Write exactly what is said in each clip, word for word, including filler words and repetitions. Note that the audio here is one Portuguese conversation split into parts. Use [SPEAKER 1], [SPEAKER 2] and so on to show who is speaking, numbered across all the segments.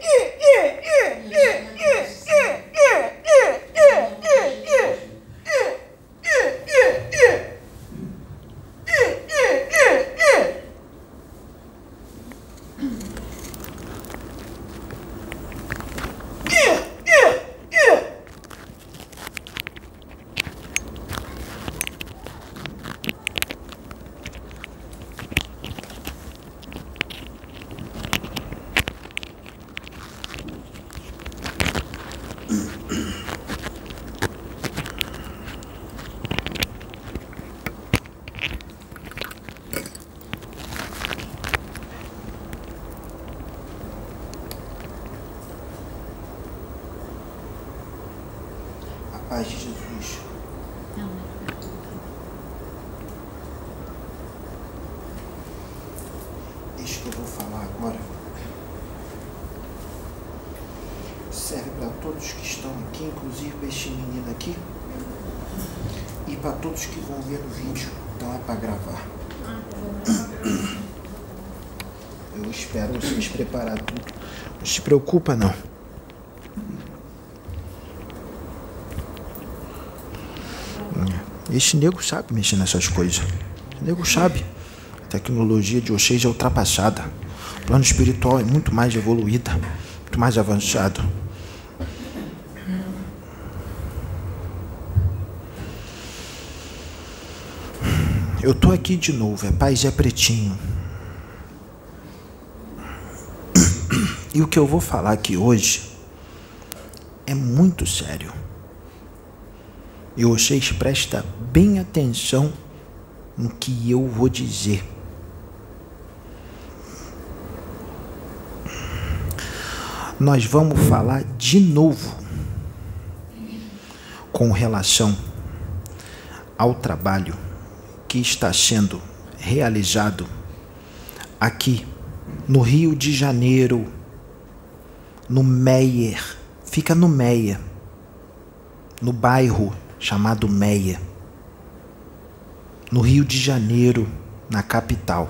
[SPEAKER 1] Paz de Jesus. Deixa que eu vou falar agora. Serve para todos que estão aqui, inclusive para este menino aqui. E para todos que vão ver no vídeo. Então é para gravar. Eu espero vocês preparar tudo. Não se preocupa não. Esse nego sabe mexer nessas coisas. O nego sabe. A tecnologia de vocês é ultrapassada. O plano espiritual é muito mais evoluída, muito mais avançado. Eu tô aqui de novo, é Pai Zé Pretinho. E o que eu vou falar aqui hoje é muito sério. E vocês prestem bem atenção no que eu vou dizer. Nós vamos falar de novo com relação ao trabalho que está sendo realizado aqui no Rio de Janeiro, no Meier, fica no Meier, no bairro chamado Meier, no Rio de Janeiro, na capital.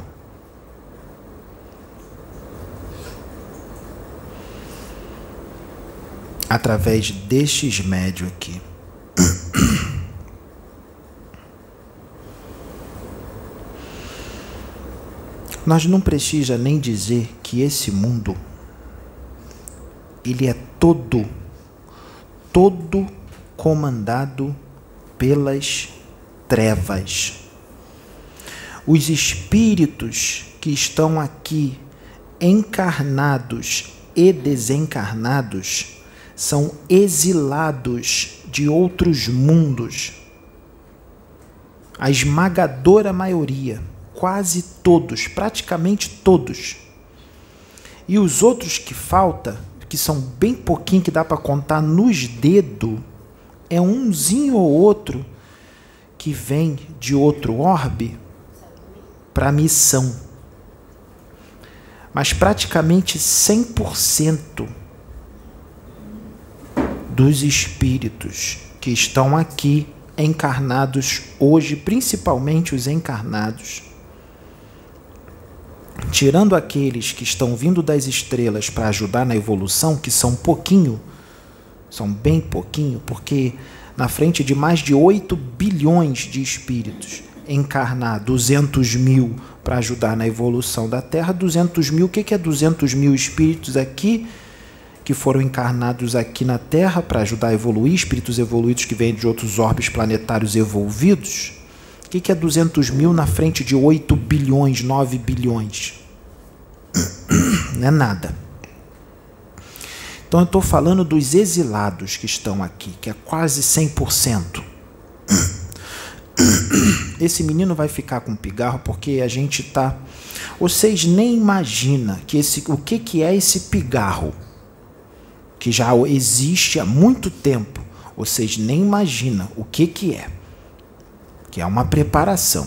[SPEAKER 1] Através destes médios aqui. Nós não precisamos nem dizer que esse mundo, ele é todo, todo comandado pelas trevas. Os espíritos que estão aqui, encarnados e desencarnados, são exilados de outros mundos. A esmagadora maioria, quase todos, praticamente todos. E os outros que faltam, que são bem pouquinho, que dá para contar nos dedos, é umzinho ou outro que vem de outro orbe para missão. Mas praticamente cem por cento dos espíritos que estão aqui encarnados hoje, principalmente os encarnados, tirando aqueles que estão vindo das estrelas para ajudar na evolução, que são pouquinho, são bem pouquinho, porque na frente de mais de oito bilhões de espíritos encarnar duzentos mil para ajudar na evolução da Terra, duzentos mil, o que é duzentos mil espíritos aqui que foram encarnados aqui na Terra para ajudar a evoluir, espíritos evoluídos que vêm de outros orbes planetários evolvidos? O que é duzentos mil na frente de oito bilhões, nove bilhões? Não é nada. Então eu estou falando dos exilados que estão aqui, que é quase cem por cento. Esse menino vai ficar com pigarro porque a gente está... Vocês nem imaginam que esse... o que, que é esse pigarro, que já existe há muito tempo. Vocês nem imaginam o que, que é. Que é uma preparação.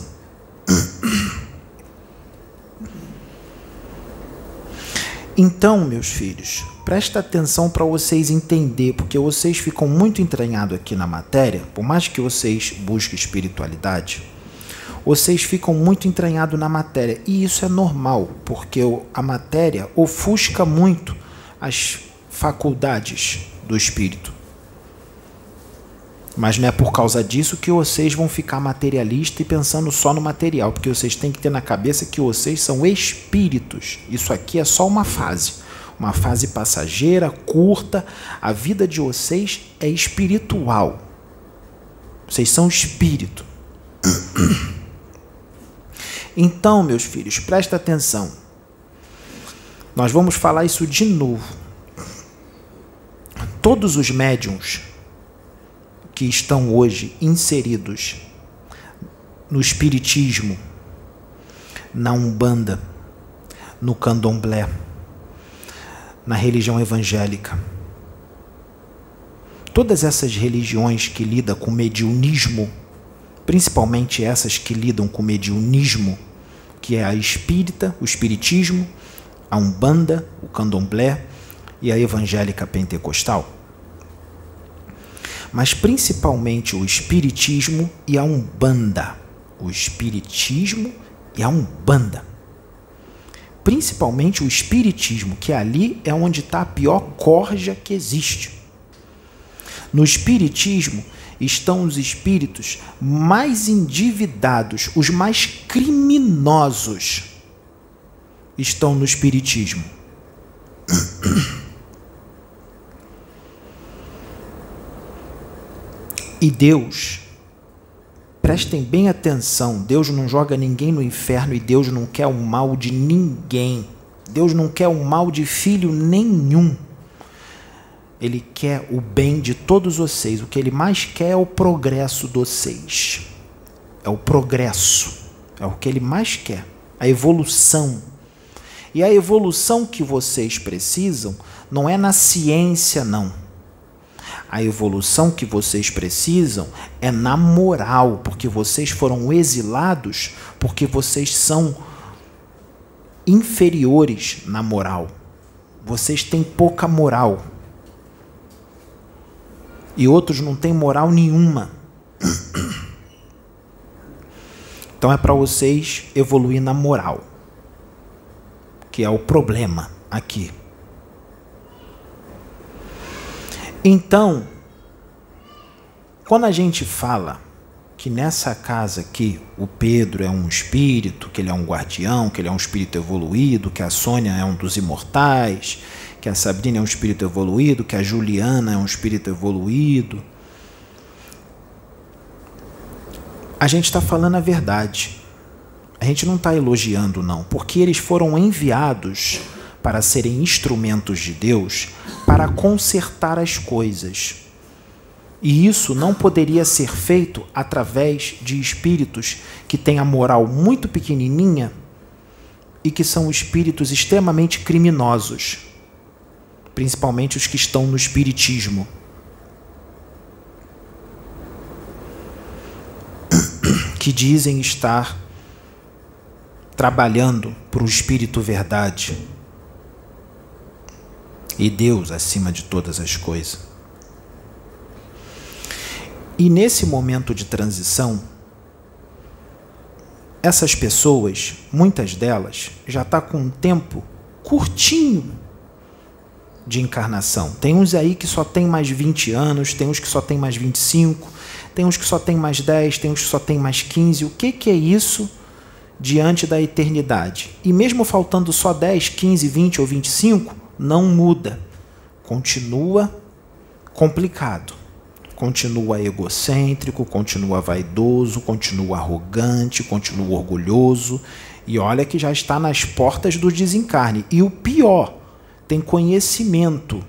[SPEAKER 1] Então, meus filhos, presta atenção para vocês entenderem, porque vocês ficam muito entranhados aqui na matéria, por mais que vocês busquem espiritualidade, vocês ficam muito entranhados na matéria, e isso é normal, porque a matéria ofusca muito as faculdades do espírito. Mas não é por causa disso que vocês vão ficar materialistas e pensando só no material, porque vocês têm que ter na cabeça que vocês são espíritos. Isso aqui é só uma fase, uma fase passageira, curta. A vida de vocês é espiritual. Vocês são espírito. Então, meus filhos, presta atenção. Nós vamos falar isso de novo. Todos os médiuns que estão hoje inseridos no espiritismo, na Umbanda, no Candomblé, na religião evangélica, todas essas religiões que lidam com mediunismo, principalmente essas que lidam com mediunismo, que é a espírita, o espiritismo, a Umbanda, o Candomblé e a evangélica pentecostal, mas principalmente o espiritismo e a Umbanda. O espiritismo e a Umbanda. Principalmente o espiritismo, que ali é onde está a pior corja que existe. No espiritismo estão os espíritos mais endividados, os mais criminosos estão no espiritismo. E Deus, prestem bem atenção, Deus não joga ninguém no inferno e Deus não quer o mal de ninguém. Deus não quer o mal de filho nenhum. Ele quer o bem de todos vocês. O que Ele mais quer é o progresso de vocês. É o progresso. É o que Ele mais quer. A evolução. E a evolução que vocês precisam não é na ciência, não. A evolução que vocês precisam é na moral, porque vocês foram exilados, porque vocês são inferiores na moral. Vocês têm pouca moral. E outros não têm moral nenhuma. Então é para vocês evoluir na moral, que é o problema aqui. Então, quando a gente fala que nessa casa aqui o Pedro é um espírito, que ele é um guardião, que ele é um espírito evoluído, que a Sônia é um dos imortais, que a Sabrina é um espírito evoluído, que a Juliana é um espírito evoluído, a gente está falando a verdade. A gente não está elogiando, não, porque eles foram enviados para serem instrumentos de Deus para consertar as coisas. E isso não poderia ser feito através de espíritos que têm a moral muito pequenininha e que são espíritos extremamente criminosos, principalmente os que estão no espiritismo. Que dizem estar trabalhando para o Espírito Verdade e Deus acima de todas as coisas. E nesse momento de transição, essas pessoas, muitas delas, já estão com um tempo curtinho de encarnação. Tem uns aí que só tem mais vinte anos, tem uns que só tem mais vinte e cinco, tem uns que só tem mais dez, tem uns que só tem mais quinze. O que, que é isso diante da eternidade? E mesmo faltando só dez, quinze, vinte ou vinte e cinco, não muda. Continua complicado. Continua egocêntrico, continua vaidoso, continua arrogante, continua orgulhoso. E olha que já está nas portas do desencarne. E o pior, tem conhecimento.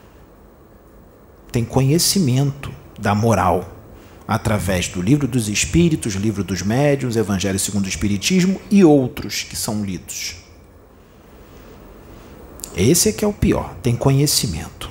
[SPEAKER 1] Tem conhecimento da moral. Através do Livro dos Espíritos, Livro dos Médiuns, Evangelho segundo o Espiritismo e outros que são lidos. Esse é que é o pior, tem conhecimento.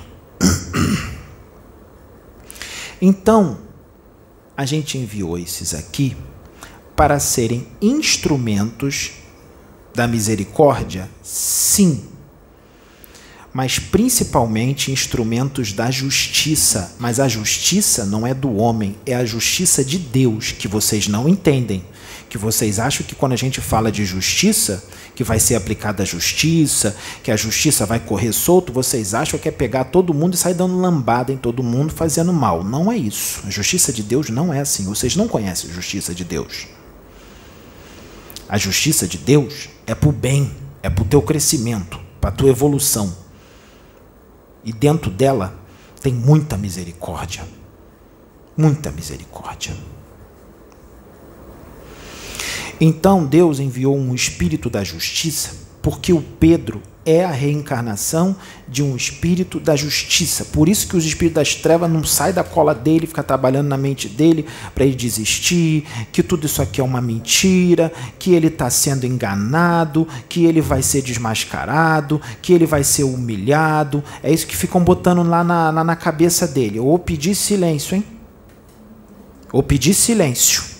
[SPEAKER 1] Então, a gente enviou esses aqui para serem instrumentos da misericórdia, sim, mas principalmente instrumentos da justiça. Mas a justiça não é do homem, é a justiça de Deus, que vocês não entendem. Que vocês acham que quando a gente fala de justiça, que vai ser aplicada a justiça, que a justiça vai correr solto, vocês acham que é pegar todo mundo e sair dando lambada em todo mundo fazendo mal. Não é isso. A justiça de Deus não é assim. Vocês não conhecem a justiça de Deus. A justiça de Deus é para o bem, é para o teu crescimento, para a tua evolução. E dentro dela tem muita misericórdia. Muita misericórdia. Então Deus enviou um espírito da justiça, porque o Pedro é a reencarnação de um espírito da justiça. Por isso que os espíritos das trevas não saem da cola dele, fica trabalhando na mente dele para ele desistir, que tudo isso aqui é uma mentira, que ele está sendo enganado, que ele vai ser desmascarado, que ele vai ser humilhado. É isso que ficam botando lá na, na, na cabeça dele. Ou pedir silêncio, hein? Ou pedir silêncio.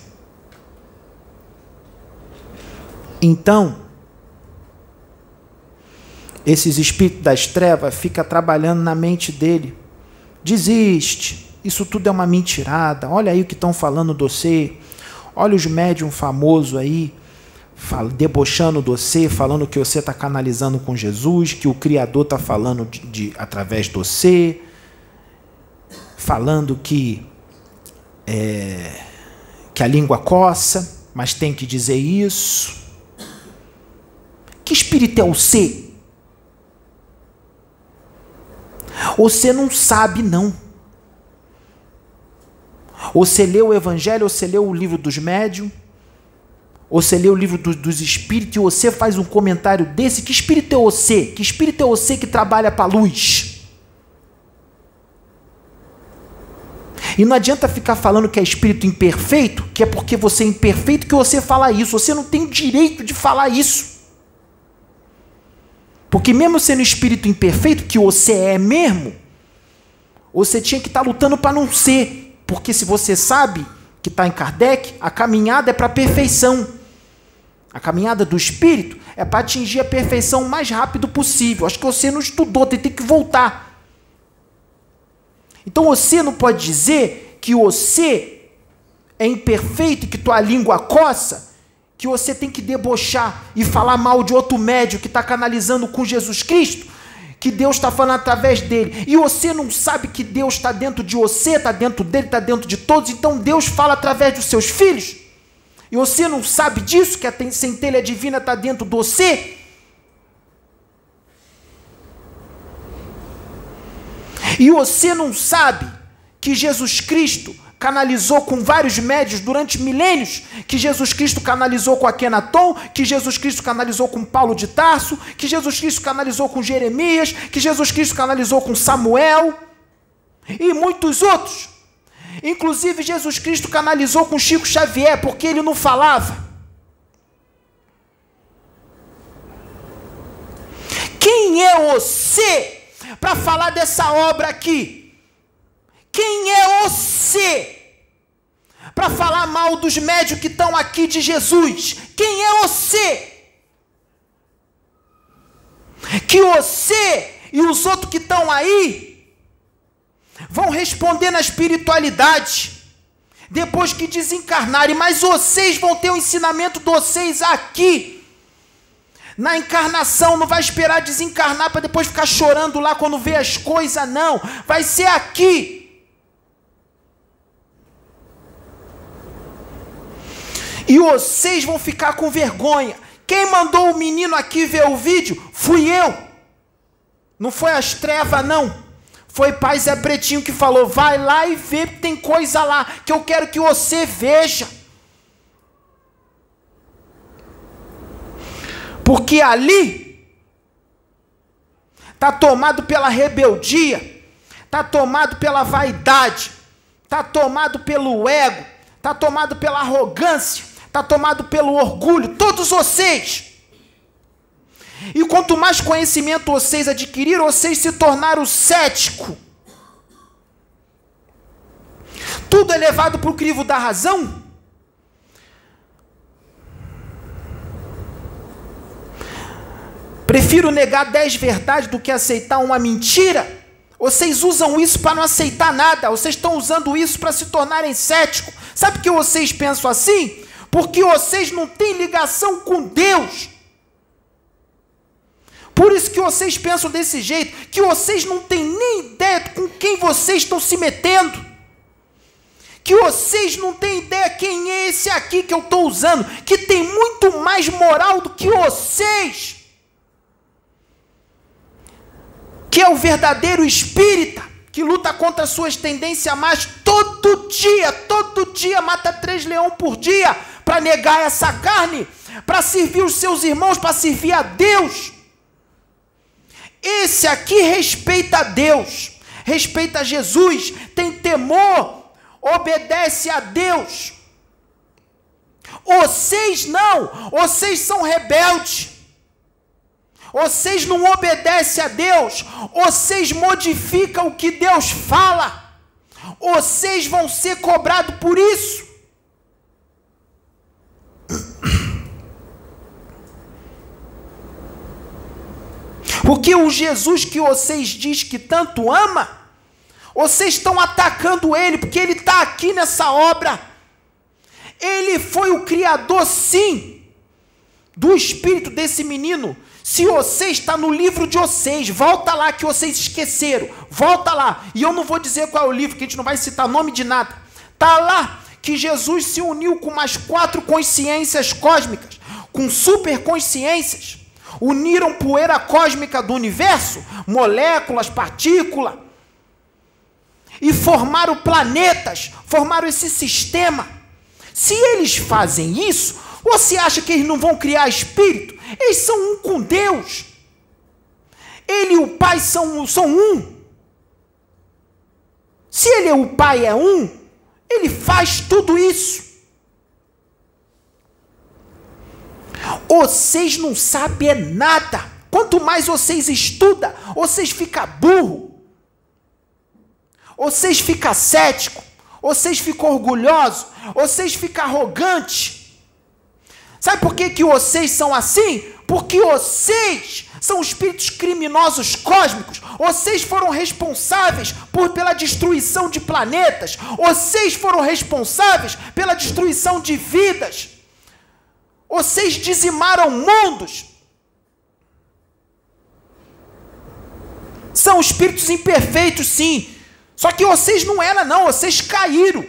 [SPEAKER 1] Então, esses espíritos das trevas ficam trabalhando na mente dele. Desiste, isso tudo é uma mentirada. Olha aí o que estão falando de você. Olha os médium famosos aí, fala, debochando de você, falando que você está canalizando com Jesus, que o Criador está falando de, de, através de você, falando que, é, que a língua coça, mas tem que dizer isso. Que espírito é o você? Você não sabe, não. Ou você leu o Evangelho, ou você leu o livro dos médiuns, ou você leu o livro do, dos espíritos, e você faz um comentário desse. Que espírito é você? Que espírito é você que trabalha para a luz? E não adianta ficar falando que é espírito imperfeito, que é porque você é imperfeito que você fala isso. Você não tem o direito de falar isso. Porque mesmo sendo espírito imperfeito, que você é mesmo, você tinha que estar lutando para não ser. Porque se você sabe que está em Kardec, a caminhada é para a perfeição. A caminhada do espírito é para atingir a perfeição o mais rápido possível. Acho que você não estudou, tem que voltar. Então você não pode dizer que você é imperfeito e que tua língua coça, que você tem que debochar e falar mal de outro médium que está canalizando com Jesus Cristo, que Deus está falando através dele, e você não sabe que Deus está dentro de você, está dentro dele, está dentro de todos, então Deus fala através dos seus filhos, e você não sabe disso, que a centelha divina está dentro de você. E você não sabe que Jesus Cristo canalizou com vários médios durante milênios, que Jesus Cristo canalizou com Akenaton, que Jesus Cristo canalizou com Paulo de Tarso, que Jesus Cristo canalizou com Jeremias, que Jesus Cristo canalizou com Samuel e muitos outros. Inclusive Jesus Cristo canalizou com Chico Xavier, porque ele não falava. Quem é você para falar dessa obra aqui? Quem é você para falar mal dos médiuns que estão aqui de Jesus? Quem é você? Que você e os outros que estão aí vão responder na espiritualidade depois que desencarnarem, mas vocês vão ter o ensinamento de vocês aqui. Na encarnação, não vai esperar desencarnar para depois ficar chorando lá quando vê as coisas, não. Vai ser aqui. E vocês vão ficar com vergonha. Quem mandou o menino aqui ver o vídeo fui eu. Não foi as trevas, não. Foi Pai Zé Pretinho que falou, vai lá e vê, tem coisa lá que eu quero que você veja. Porque ali está tomado pela rebeldia, está tomado pela vaidade, está tomado pelo ego, está tomado pela arrogância, está tomado pelo orgulho, todos vocês. E quanto mais conhecimento vocês adquiriram, vocês se tornaram cético. Tudo é levado para o crivo da razão. Prefiro negar dez verdades do que aceitar uma mentira. Vocês usam isso para não aceitar nada. Vocês estão usando isso para se tornarem céticos. Sabe por que vocês pensam assim? porque vocês não têm ligação com Deus. Por isso que vocês pensam desse jeito, que vocês não têm nem ideia com quem vocês estão se metendo, que vocês não têm ideia quem é esse aqui que eu estou usando, que tem muito mais moral do que vocês, que é o verdadeiro espírita, que luta contra as suas tendências más todo dia, todo dia, mata três leões por dia, para negar essa carne, para servir os seus irmãos, para servir a Deus. Esse aqui respeita a Deus, respeita a Jesus, tem temor, obedece a Deus. Vocês não, vocês são rebeldes, vocês não obedecem a Deus, vocês modificam o que Deus fala, vocês vão ser cobrados por isso. Porque o Jesus que vocês dizem que tanto ama, vocês estão atacando ele, porque ele está aqui nessa obra. Ele foi o criador, sim, do espírito desse menino. Se você está no livro de vocês, volta lá que vocês esqueceram, volta lá, e eu não vou dizer qual é o livro, que a gente não vai citar nome de nada. Está lá que Jesus se uniu com mais quatro consciências cósmicas, com superconsciências, uniram poeira cósmica do universo, moléculas, partículas, e formaram planetas, formaram esse sistema. Se eles fazem isso, você acha que eles não vão criar espírito? Eles são um com Deus. Ele e o Pai são, são um. Se ele é o Pai é um, ele faz tudo isso. Vocês não sabem nada. Quanto mais vocês estudam, vocês ficam burros. Vocês ficam céticos. Vocês ficam orgulhosos. Vocês ficam arrogantes. Sabe por que que vocês são assim? Porque vocês são espíritos criminosos cósmicos. Vocês foram responsáveis por, pela destruição de planetas. Vocês foram responsáveis pela destruição de vidas. Vocês dizimaram mundos. São espíritos imperfeitos, sim. Só que vocês não eram, não. Vocês caíram.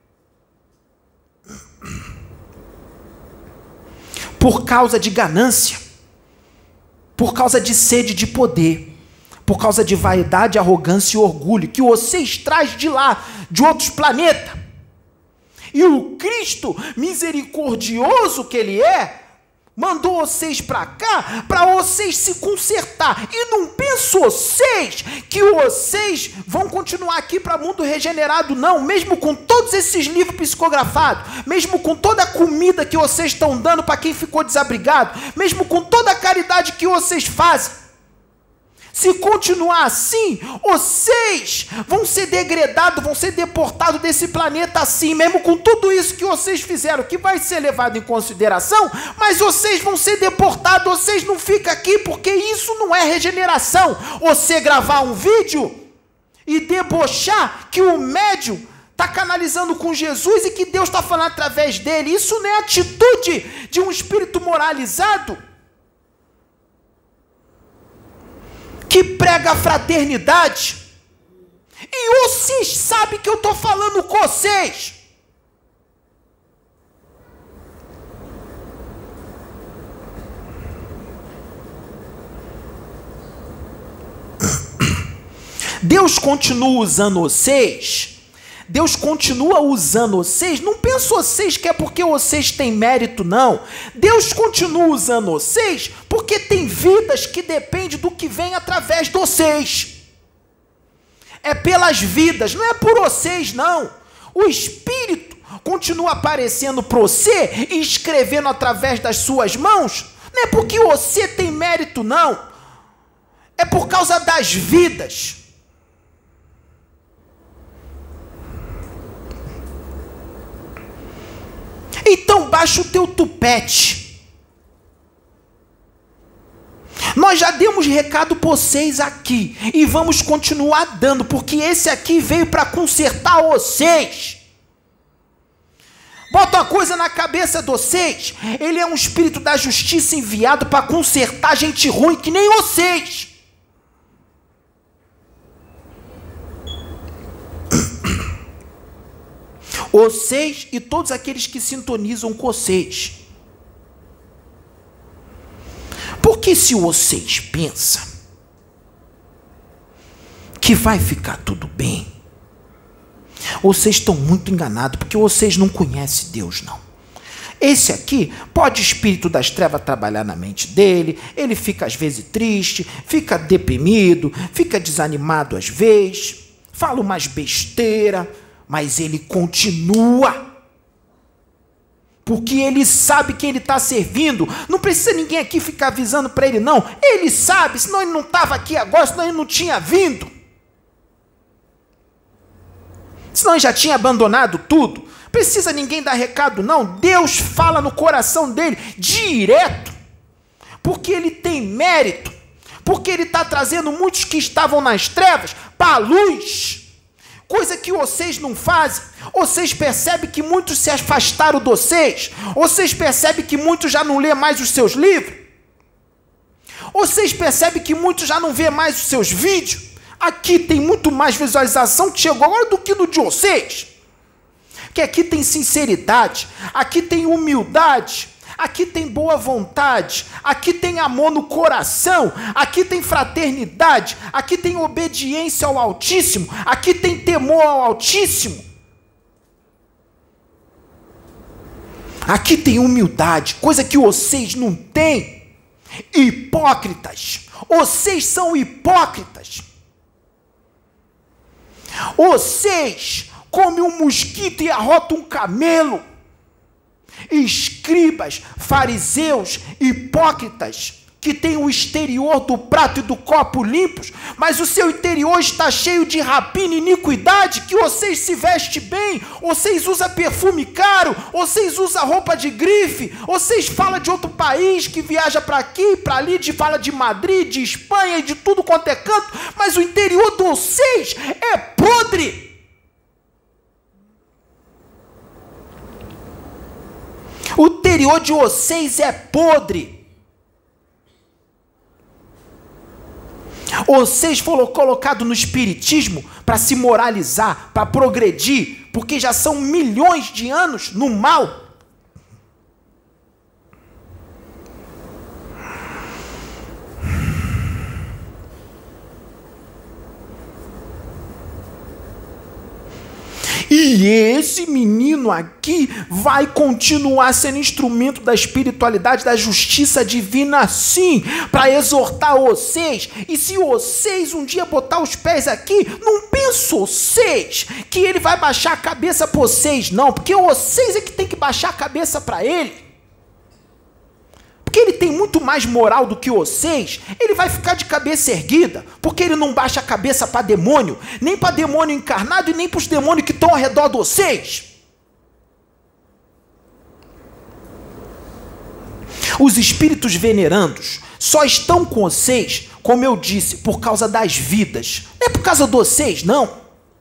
[SPEAKER 1] Por causa de ganância. Por causa de sede de poder. Por causa de vaidade, arrogância e orgulho. Que vocês trazem de lá, de outros planetas. E o Cristo misericordioso que ele é, mandou vocês para cá, para vocês se consertar. E não pensam vocês que vocês vão continuar aqui para o mundo regenerado, não. Mesmo com todos esses livros psicografados, mesmo com toda a comida que vocês estão dando para quem ficou desabrigado, mesmo com toda a caridade que vocês fazem. Se continuar assim, vocês vão ser degradados, vão ser deportados desse planeta assim, mesmo com tudo isso que vocês fizeram, que vai ser levado em consideração, mas vocês vão ser deportados, vocês não ficam aqui, porque isso não é regeneração. Você gravar um vídeo e debochar que o médium está canalizando com Jesus e que Deus está falando através dele, isso não é atitude de um espírito moralizado, que prega a fraternidade. E vocês sabem que eu estou falando com vocês. Deus continua usando vocês. Deus continua usando vocês. Não pensam vocês que é porque vocês têm mérito, não. Deus continua usando vocês porque tem vidas que dependem do que vem através de vocês. É pelas vidas, não é por vocês, não. O Espírito continua aparecendo para você e escrevendo através das suas mãos. Não é porque você tem mérito, não. É por causa das vidas. Então baixa o teu tupete. Nós já demos recado para vocês aqui e vamos continuar dando, porque esse aqui veio para consertar vocês. Bota uma coisa na cabeça de vocês. Ele é um espírito da justiça enviado para consertar gente ruim que nem vocês. Vocês e todos aqueles que sintonizam com vocês. Porque se vocês pensam que vai ficar tudo bem, vocês estão muito enganados, porque vocês não conhecem Deus, não. Esse aqui, pode o espírito das trevas trabalhar na mente dele, ele fica às vezes triste, fica deprimido, fica desanimado às vezes, fala umas besteira, mas ele continua. Porque ele sabe que ele está servindo. Não precisa ninguém aqui ficar avisando para ele, não. Ele sabe, senão ele não estava aqui agora, senão ele não tinha vindo. Senão ele já tinha abandonado tudo. Precisa ninguém dar recado, não. Deus fala no coração dele direto. Porque ele tem mérito. Porque ele está trazendo muitos que estavam nas trevas para a luz. Coisa que vocês não fazem. Vocês percebem que muitos se afastaram de vocês. Vocês percebem que muitos já não lê mais os seus livros. Vocês percebem que muitos já não vê mais os seus vídeos. Aqui tem muito mais visualização que chegou agora do que no de vocês. Que aqui tem sinceridade, aqui tem humildade, aqui tem boa vontade, aqui tem amor no coração, aqui tem fraternidade, aqui tem obediência ao Altíssimo, aqui tem temor ao Altíssimo. Aqui tem humildade, coisa que vocês não têm. Hipócritas, vocês são hipócritas. Vocês comem um mosquito e arrotam um camelo. Escribas, fariseus, hipócritas, que têm o exterior do prato e do copo limpos, mas o seu interior está cheio de rapina e iniquidade, que vocês se vestem bem, vocês usam perfume caro, vocês usam roupa de grife, vocês falam de outro país, que viaja para aqui, para ali, de, fala de Madrid, de Espanha e de tudo quanto é canto, mas o interior de vocês é podre. O interior de vocês é podre. Vocês foram colocados no espiritismo para se moralizar, para progredir, porque já são milhões de anos no mal. E esse menino aqui vai continuar sendo instrumento da espiritualidade, da justiça divina, sim, para exortar vocês. E se vocês um dia botar os pés aqui, não pensem vocês que ele vai baixar a cabeça para vocês, não, porque vocês é que tem que baixar a cabeça para ele. Porque ele tem muito mais moral do que vocês, ele vai ficar de cabeça erguida, porque ele não baixa a cabeça para demônio, nem para demônio encarnado e nem para os demônios que estão ao redor de vocês. Os espíritos venerandos só estão com vocês, como eu disse, por causa das vidas, não é por causa de vocês, não.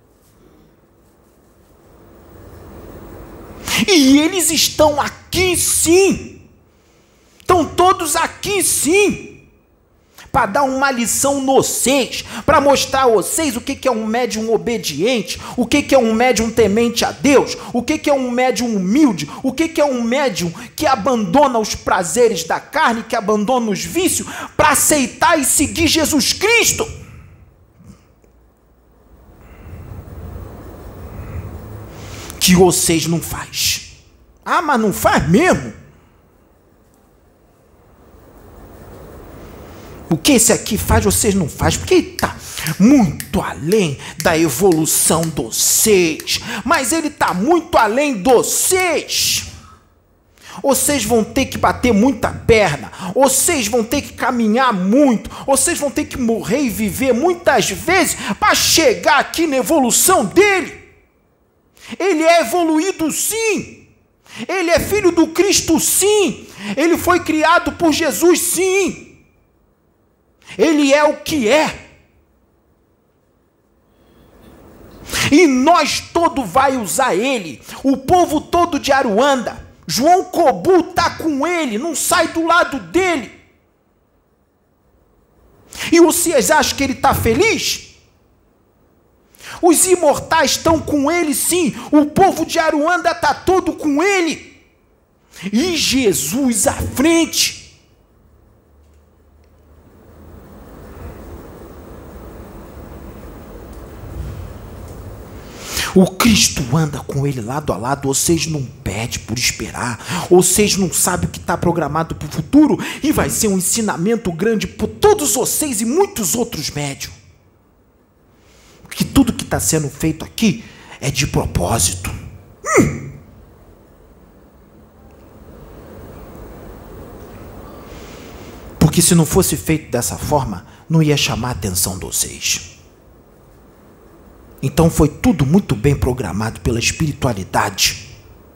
[SPEAKER 1] E eles estão aqui sim. Estão todos aqui sim, para dar uma lição no vocês, para mostrar a vocês o que, que é um médium obediente, o que, que é um médium temente a Deus, o que, que é um médium humilde, o que, que é um médium que abandona os prazeres da carne, que abandona os vícios, para aceitar e seguir Jesus Cristo. Que vocês não faz. Ah, mas não faz mesmo? O que esse aqui faz, vocês não fazem, porque ele está muito além da evolução de vocês. Mas ele está muito além de vocês. Vocês vão ter que bater muita perna, vocês vão ter que caminhar muito, vocês vão ter que morrer e viver muitas vezes para chegar aqui na evolução dele. Ele é evoluído sim, ele é filho do Cristo sim, ele foi criado por Jesus sim. Ele é o que é. E nós todo vai usar ele. O povo todo de Aruanda. João Cobu tá com ele, não sai do lado dele. E vocês acham que ele está feliz? Os imortais estão com ele, sim. O povo de Aruanda está todo com ele. E Jesus à frente. O Cristo anda com ele lado a lado. Vocês não pedem por esperar. Vocês não sabem o que está programado para o futuro. E vai ser um ensinamento grande por todos vocês e muitos outros médios. Porque tudo que está sendo feito aqui é de propósito. Hum. Porque se não fosse feito dessa forma, não ia chamar a atenção de vocês. Então foi tudo muito bem programado pela espiritualidade.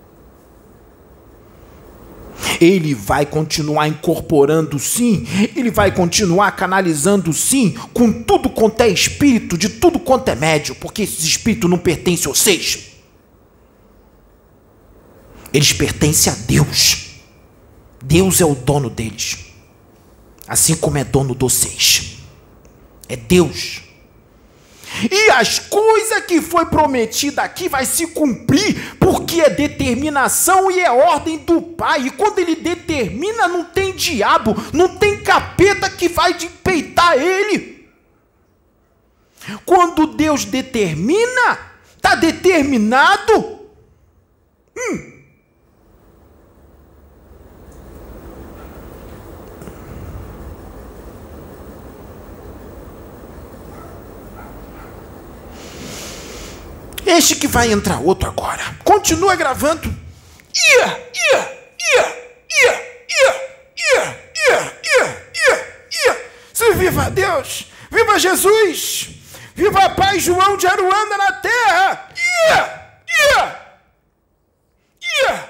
[SPEAKER 1] Ele vai continuar incorporando sim, ele vai continuar canalizando sim, com tudo quanto é espírito, de tudo quanto é médio, porque esses espíritos não pertencem a vocês. Eles pertencem a Deus. Deus é o dono deles. Assim como é dono de vocês. É Deus. E as coisas que foi prometida aqui vai se cumprir, porque é determinação e é ordem do Pai. E quando ele determina, não tem diabo, não tem capeta que vai peitar ele. Quando Deus determina, está determinado. Hum. Este que vai entrar outro agora. Continua gravando. Ia, ia, ia, ia, ia, ia, ia, ia, ia, ia. Se viva Deus, viva Jesus, viva Pai João de Aruanda na terra. Ia, ia, ia.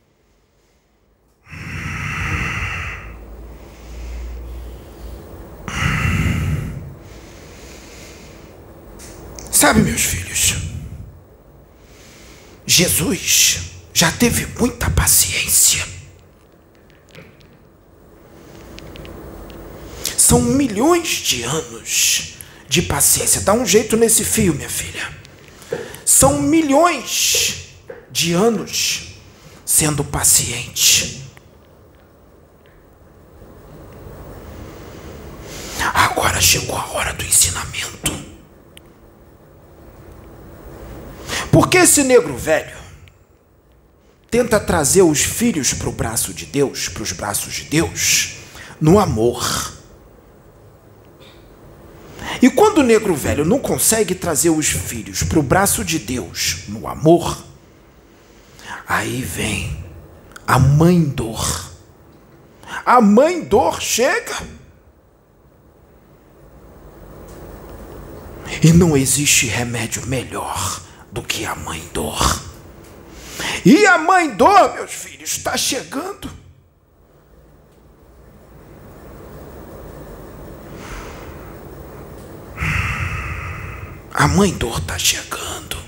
[SPEAKER 1] Sabe, meus filhos, Jesus já teve muita paciência. São milhões de anos de paciência. Dá um jeito nesse fio, minha filha. São milhões de anos sendo paciente. Agora chegou a hora do ensinamento. Porque esse negro velho tenta trazer os filhos para o braço de Deus, para os braços de Deus, no amor. E quando o negro velho não consegue trazer os filhos para o braço de Deus, no amor, aí vem a mãe dor. A mãe dor chega. E não existe remédio melhor do que a mãe dor. E a mãe dor, meus filhos, está chegando. A mãe dor está chegando.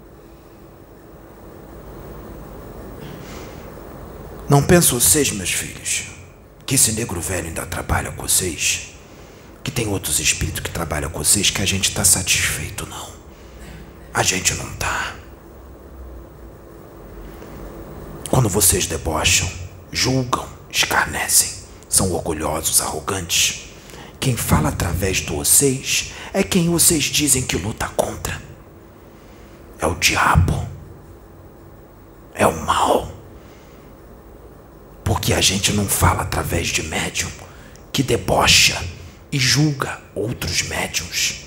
[SPEAKER 1] Não pensam vocês, meus filhos, que esse negro velho ainda trabalha com vocês? Que tem outros espíritos que trabalham com vocês, que a gente está satisfeito, não. A gente não tá. Quando vocês debocham, julgam, escarnecem, são orgulhosos, arrogantes, quem fala através de vocês é quem vocês dizem que luta contra. É o diabo. É o mal. Porque a gente não fala através de médium que debocha e julga outros médiums.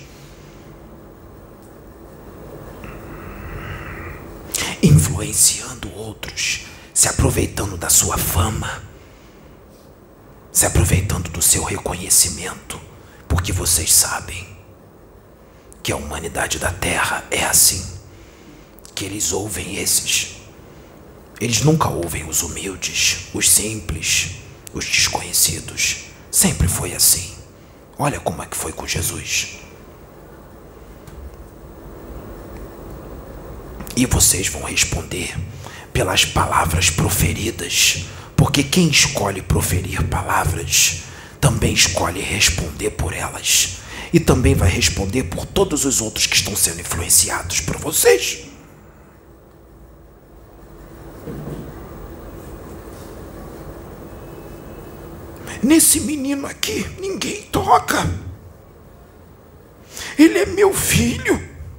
[SPEAKER 1] Influenciando outros, se aproveitando da sua fama, se aproveitando do seu reconhecimento, porque vocês sabem que a humanidade da Terra é assim, que eles ouvem esses, eles nunca ouvem os humildes, os simples, os desconhecidos, sempre foi assim. Olha como é que foi com Jesus. E vocês vão responder pelas palavras proferidas, porque quem escolhe proferir palavras também escolhe responder por elas, e também vai responder por todos os outros que estão sendo influenciados por vocês. Nesse menino aqui, ninguém toca. Ele é meu filho.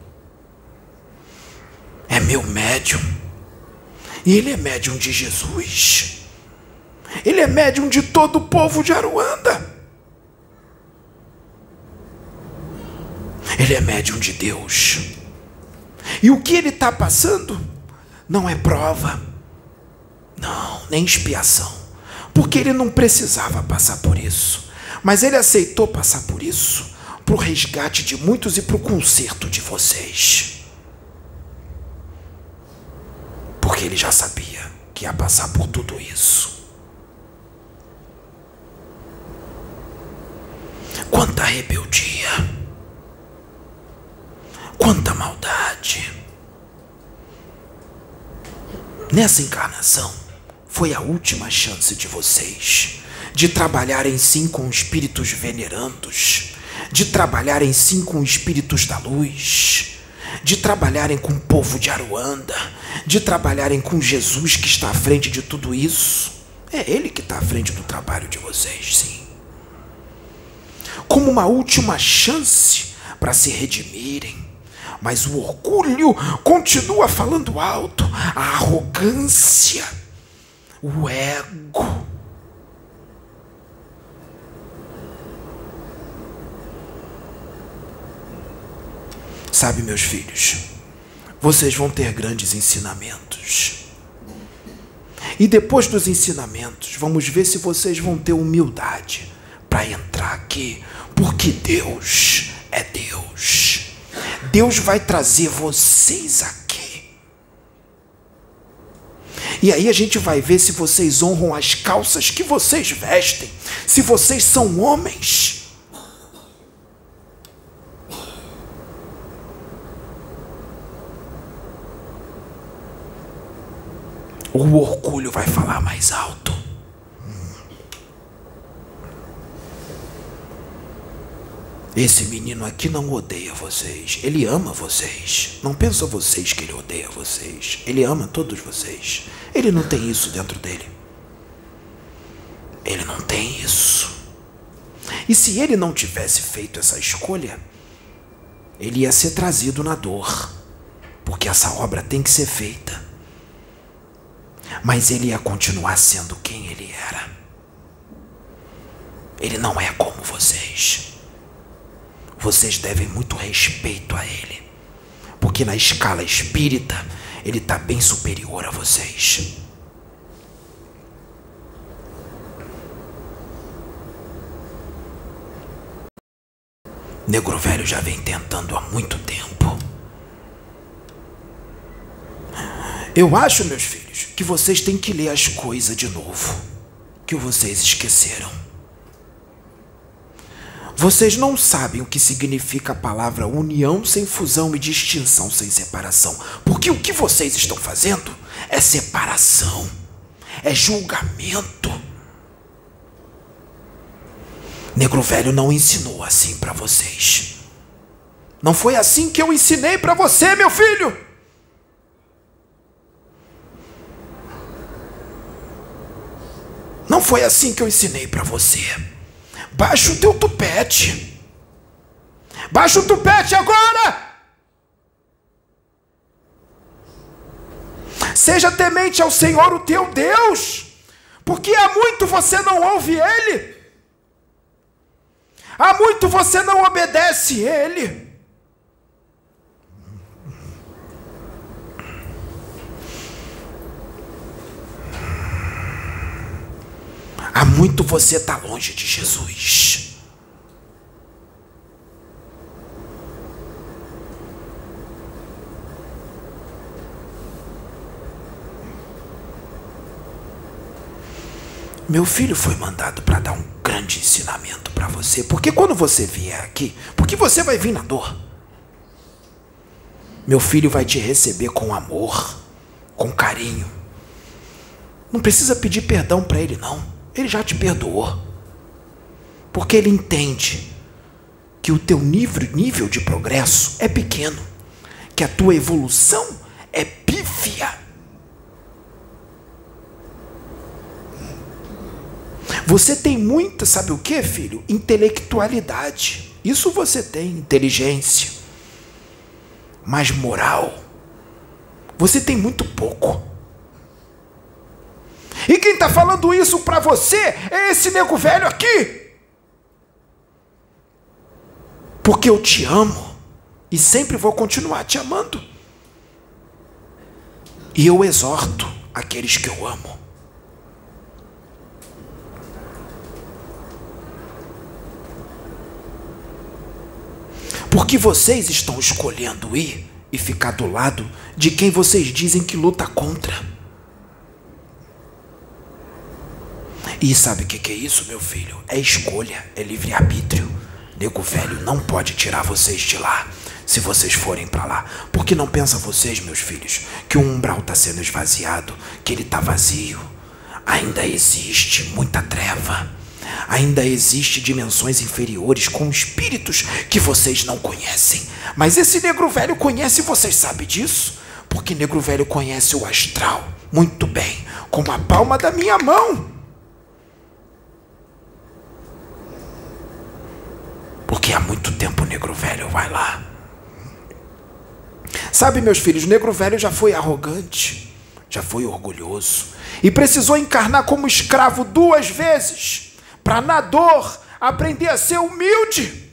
[SPEAKER 1] É meu médium. E ele é médium de Jesus. Ele é médium de todo o povo de Aruanda. Ele é médium de Deus. E o que ele está passando não é prova. Não, nem expiação. Porque ele não precisava passar por isso. Mas ele aceitou passar por isso para o resgate de muitos e para o conserto de vocês. Porque ele já sabia que ia passar por tudo isso. Quanta rebeldia. Quanta maldade. Nessa encarnação, foi a última chance de vocês de trabalharem sim com espíritos venerandos, de trabalharem sim com espíritos da luz, de trabalharem com o povo de Aruanda, de trabalharem com Jesus que está à frente de tudo isso. É ele que está à frente do trabalho de vocês, sim. Como uma última chance para se redimirem. Mas o orgulho continua falando alto, a arrogância, o ego. Sabe, meus filhos, vocês vão ter grandes ensinamentos. E depois dos ensinamentos, vamos ver se vocês vão ter humildade para entrar aqui, porque Deus é Deus. Deus vai trazer vocês aqui. E aí a gente vai ver se vocês honram as calças que vocês vestem, se vocês são homens. O orgulho vai falar mais alto. Esse menino aqui não odeia vocês. Ele ama vocês. Não pensam vocês que ele odeia vocês. Ele ama todos vocês. Ele não tem isso dentro dele. Ele não tem isso. E se ele não tivesse feito essa escolha, ele ia ser trazido na dor. Porque essa obra tem que ser feita. Mas ele ia continuar sendo quem ele era. Ele não é como vocês. Vocês devem muito respeito a ele, porque na escala espírita ele está bem superior a vocês. Negro Velho já vem tentando há muito tempo. Eu acho, meus filhos, que vocês têm que ler as coisas de novo, que vocês esqueceram. Vocês não sabem o que significa a palavra união sem fusão e distinção sem separação. Porque o que vocês estão fazendo é separação, é julgamento. Negro Velho não ensinou assim para vocês. Não foi assim que eu ensinei para você, meu filho. Não foi assim que eu ensinei para você. Baixa o teu tupete. Baixa o tupete agora. Seja temente ao Senhor, o teu Deus, porque há muito você não ouve Ele. Há muito você não obedece Ele. Há muito você está longe de Jesus. Meu filho foi mandado para dar um grande ensinamento para você. Porque quando você vier aqui, porque você vai vir na dor. Meu filho vai te receber com amor, com carinho. Não precisa pedir perdão para ele, não. Ele já te perdoou. Porque ele entende que o teu nível, nível de progresso é pequeno, que a tua evolução é pífia. Você tem muita, sabe o que, filho? Intelectualidade. Isso você tem, inteligência. Mas moral, você tem muito pouco. E quem está falando isso para você é esse nego velho aqui. Porque eu te amo e sempre vou continuar te amando. E eu exorto aqueles que eu amo. Porque vocês estão escolhendo ir e ficar do lado de quem vocês dizem que luta contra. E sabe o que, que é isso, meu filho? É escolha, é livre-arbítrio. Nego velho não pode tirar vocês de lá, se vocês forem para lá. Porque não pensa vocês, meus filhos, que o umbral está sendo esvaziado, que ele está vazio. Ainda existe muita treva. Ainda existe dimensões inferiores com espíritos que vocês não conhecem. Mas esse negro velho conhece, vocês sabem disso? Porque negro velho conhece o astral muito bem, como a palma da minha mão. Porque há muito tempo o negro velho vai lá. Sabe, meus filhos, o negro velho já foi arrogante, já foi orgulhoso e precisou encarnar como escravo duas vezes para, na dor, aprender a ser humilde.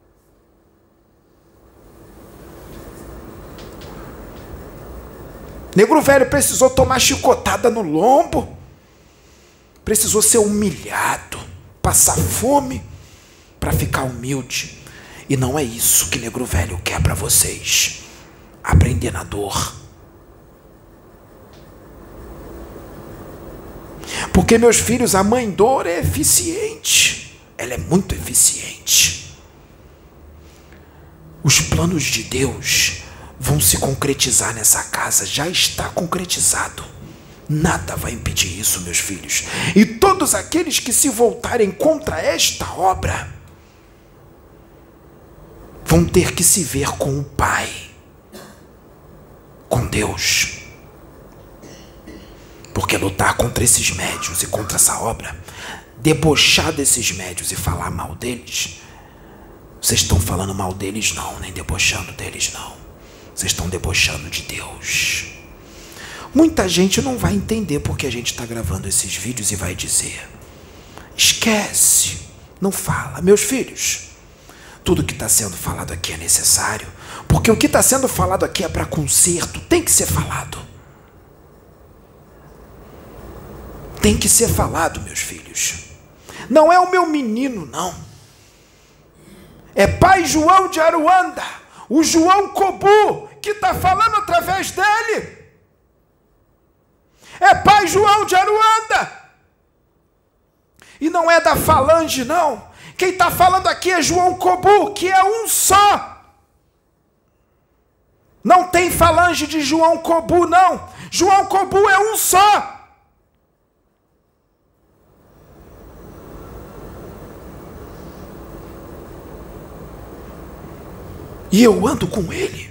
[SPEAKER 1] Negro velho precisou tomar chicotada no lombo, precisou ser humilhado, passar fome para ficar humilde. E não é isso que negro velho quer para vocês. Aprender na dor. Porque, meus filhos, a mãe dor é eficiente. Ela é muito eficiente. Os planos de Deus vão se concretizar nessa casa. Já está concretizado. Nada vai impedir isso, meus filhos. E todos aqueles que se voltarem contra esta obra vão ter que se ver com o Pai, com Deus. Porque lutar contra esses médiuns e contra essa obra, debochar desses médiuns e falar mal deles, vocês estão falando mal deles não, nem debochando deles não. Vocês estão debochando de Deus. Muita gente não vai entender porque a gente está gravando esses vídeos e vai dizer: esquece, não fala. Meus filhos, tudo que está sendo falado aqui é necessário, porque o que está sendo falado aqui é para conserto, tem que ser falado. Tem que ser falado, meus filhos. Não é o meu menino, não. É Pai João de Aruanda, o João Cobu, que está falando através dele. É Pai João de Aruanda. E não é da falange, não. Quem está falando aqui é João Cobu, que é um só. Não tem falange de João Cobu, não. João Cobu é um só. E eu ando com ele.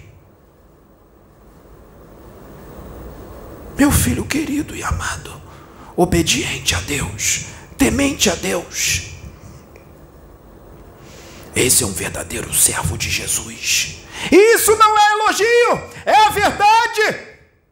[SPEAKER 1] Meu filho querido e amado, obediente a Deus, temente a Deus. Esse é um verdadeiro servo de Jesus. E isso não é elogio, é a verdade.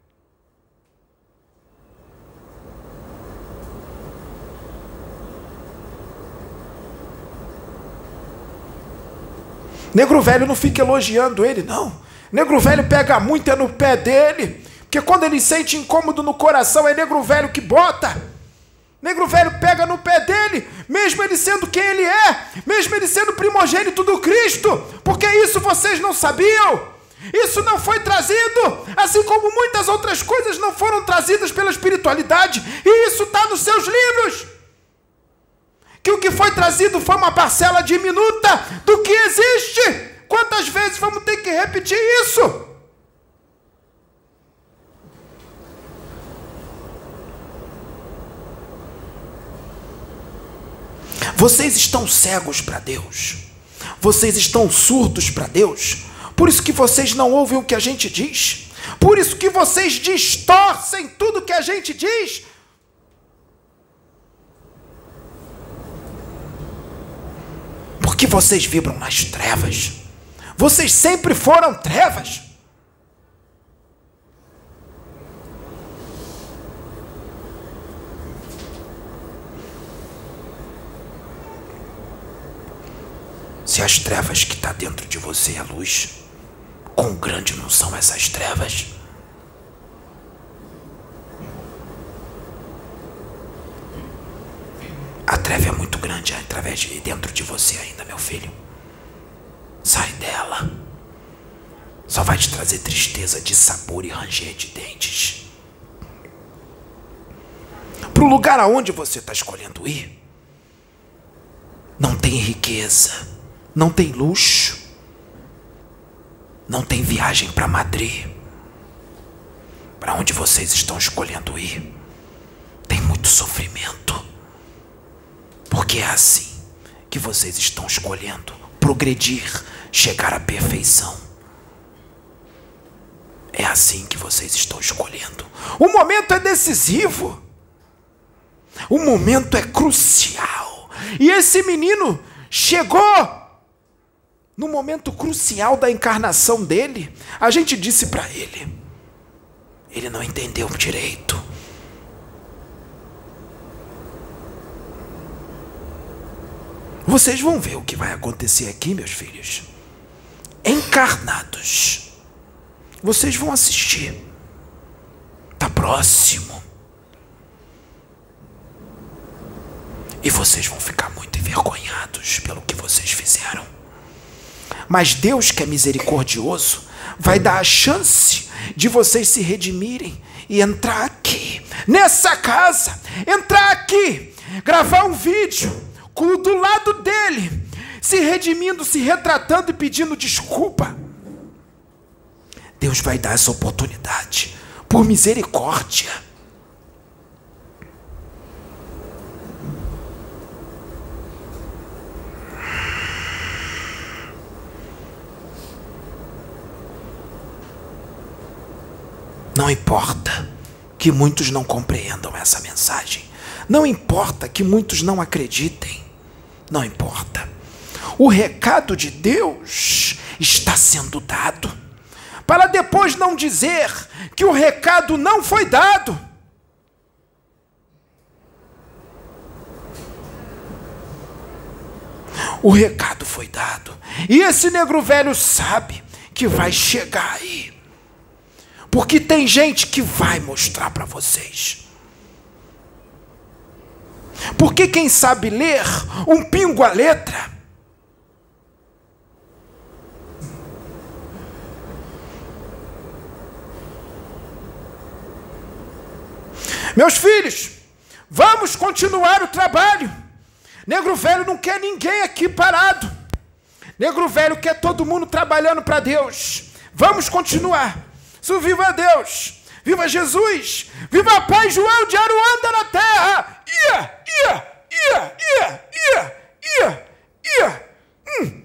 [SPEAKER 1] Negro velho não fica elogiando ele, não. Negro velho pega muito é no pé dele, porque quando ele sente incômodo no coração, é negro velho que bota. Negro velho pega no pé dele, mesmo ele sendo quem ele é, mesmo ele sendo primogênito do Cristo, porque isso vocês não sabiam. Isso não foi trazido, assim como muitas outras coisas não foram trazidas pela espiritualidade, e isso está nos seus livros. Que o que foi trazido foi uma parcela diminuta do que existe. Quantas vezes vamos ter que repetir isso? Vocês estão cegos para Deus. Vocês estão surdos para Deus. Por isso que vocês não ouvem o que a gente diz. Por isso que vocês distorcem tudo que a gente diz. Porque vocês vibram nas trevas. Vocês sempre foram trevas. Se as trevas que está dentro de você é luz, quão grande não são essas trevas? A treva é muito grande através de dentro de você ainda, meu filho. Sai dela. Só vai te trazer tristeza, dissabor e ranger de dentes. Para o lugar aonde você está escolhendo ir, não tem riqueza, não tem luxo, não tem viagem para Madrid. Para onde vocês estão escolhendo ir, tem muito sofrimento. Porque é assim que vocês estão escolhendo progredir, chegar à perfeição. É assim que vocês estão escolhendo. O momento é decisivo. O momento é crucial. E esse menino chegou no momento crucial da encarnação dele. A gente disse para ele. Ele não entendeu direito. Vocês vão ver o que vai acontecer aqui, meus filhos. Encarnados. Vocês vão assistir. Está próximo. E vocês vão ficar muito envergonhados pelo que vocês fizeram. Mas Deus, que é misericordioso, vai dar a chance de vocês se redimirem e entrar aqui, nessa casa, entrar aqui, gravar um vídeo com do lado dele, se redimindo, se retratando e pedindo desculpa. Deus vai dar essa oportunidade, por misericórdia. Não importa que muitos não compreendam essa mensagem. Não importa que muitos não acreditem. Não importa. O recado de Deus está sendo dado. Para depois não dizer que o recado não foi dado. O recado foi dado. E esse negro velho sabe que vai chegar aí. Porque tem gente que vai mostrar para vocês. Porque quem sabe ler um pingo a letra, meus filhos, vamos continuar o trabalho. Negro velho não quer ninguém aqui parado. Negro velho quer todo mundo trabalhando para Deus. Vamos continuar. Isso, viva Deus, viva Jesus, viva Pai João de Aruanda na terra. Ia, ia, ia, ia, ia, ia, ia. Hum.